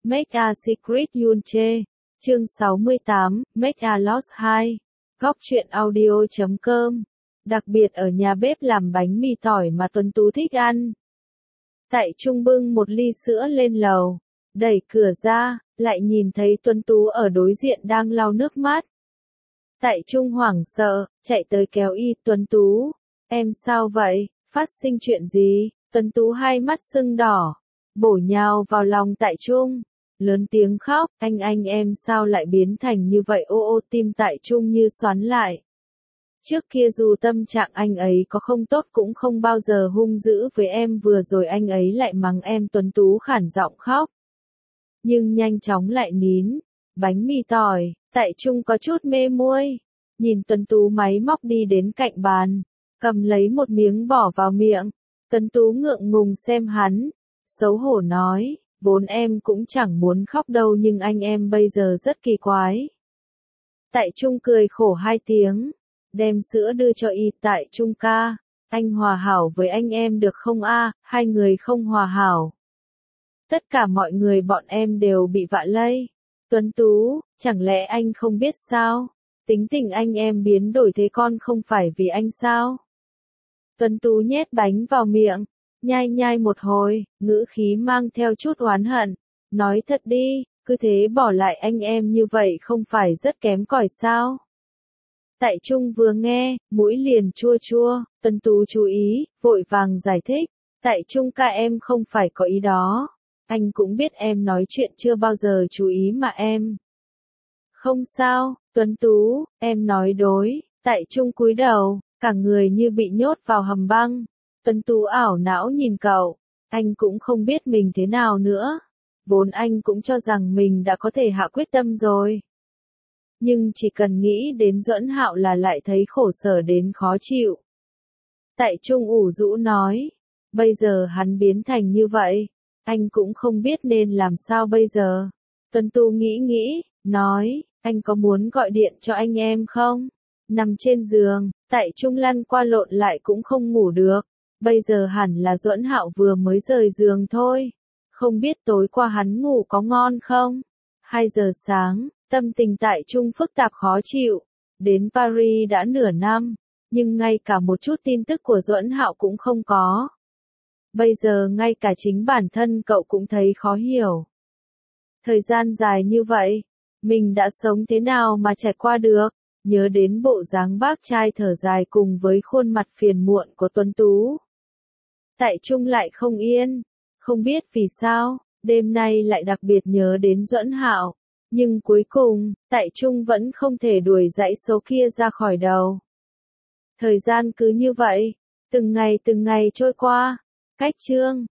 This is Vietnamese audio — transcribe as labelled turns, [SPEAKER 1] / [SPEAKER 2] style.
[SPEAKER 1] Make a Secret Yunche. Chương 68, Make a Lost 2. Góc truyện audio.com. Đặc biệt ở nhà bếp làm bánh mì tỏi mà Tuấn Tú thích ăn. Tại Trung bưng một ly sữa lên lầu, đẩy cửa ra, lại nhìn thấy Tuấn Tú ở đối diện đang lau nước mắt. Tại Trung hoảng sợ, chạy tới kéo y. Tuấn Tú, em sao vậy, phát sinh chuyện gì? Tuấn Tú hai mắt sưng đỏ, bổ nhào vào lòng Tại Trung, lớn tiếng khóc, anh em sao lại biến thành như vậy? Ô tim Tại Trung như xoắn lại. Trước kia dù tâm trạng anh ấy có không tốt cũng không bao giờ hung dữ với em, vừa rồi anh ấy lại mắng em. Tuấn Tú khản giọng khóc, nhưng nhanh chóng lại nín. Bánh mì tỏi, Tại Trung có chút mê muội, nhìn Tuấn Tú máy móc đi đến cạnh bàn, cầm lấy một miếng bỏ vào miệng. Tuấn Tú ngượng ngùng xem hắn, xấu hổ nói, vốn em cũng chẳng muốn khóc đâu nhưng anh em bây giờ rất kỳ quái. Tại Trung cười khổ hai tiếng, đem sữa đưa cho y. Tại Trung ca, anh hòa hảo với anh em được không a? Hai người không hòa hảo. Tất cả mọi người bọn em đều bị vạ lây. Tuấn Tú, chẳng lẽ anh không biết sao? Tính tình anh em biến đổi thế con không phải vì anh sao? Tuấn Tú nhét bánh vào miệng, nhai một hồi, ngữ khí mang theo chút oán hận. Nói thật đi, cứ thế bỏ lại anh em như vậy không phải rất kém cỏi sao? Tại Trung vừa nghe, mũi liền chua chua. Tuấn Tú chú ý, vội vàng giải thích. Tại Trung ca, em không phải có ý đó. Anh cũng biết em nói chuyện chưa bao giờ chú ý mà em. Không sao, Tuấn Tú, em nói đối. Tại Trung cúi đầu, cả người như bị nhốt vào hầm băng. Tuấn Tú ảo não nhìn cậu, anh cũng không biết mình thế nào nữa. Vốn anh cũng cho rằng mình đã có thể hạ quyết tâm rồi. Nhưng chỉ cần nghĩ đến Duẫn Hạo là lại thấy khổ sở đến khó chịu. Tại Trung ủ rũ nói, bây giờ hắn biến thành như vậy, anh cũng không biết nên làm sao bây giờ. Tuấn Tú nghĩ, nói, anh có muốn gọi điện cho anh em không? Nằm trên giường, Tại Trung lăn qua lộn lại cũng không ngủ được. Bây giờ hẳn là Duẫn Hạo vừa mới rời giường thôi. Không biết tối qua hắn ngủ có ngon không? 2 giờ sáng, tâm tình Tại Trung phức tạp khó chịu. Đến Paris đã nửa năm, nhưng ngay cả một chút tin tức của Duẫn Hạo cũng không có. Bây giờ ngay cả chính bản thân cậu cũng thấy khó hiểu. Thời gian dài như vậy, mình đã sống thế nào mà trải qua được? Nhớ đến bộ dáng bác trai thở dài cùng với khuôn mặt phiền muộn của Tuấn Tú. Tại Trung lại không yên, không biết vì sao, đêm nay lại đặc biệt nhớ đến Duẫn Hạo. Nhưng cuối cùng, Tại Trung vẫn không thể đuổi dãy số kia ra khỏi đầu. Thời gian cứ như vậy, từng ngày trôi qua. Cách chương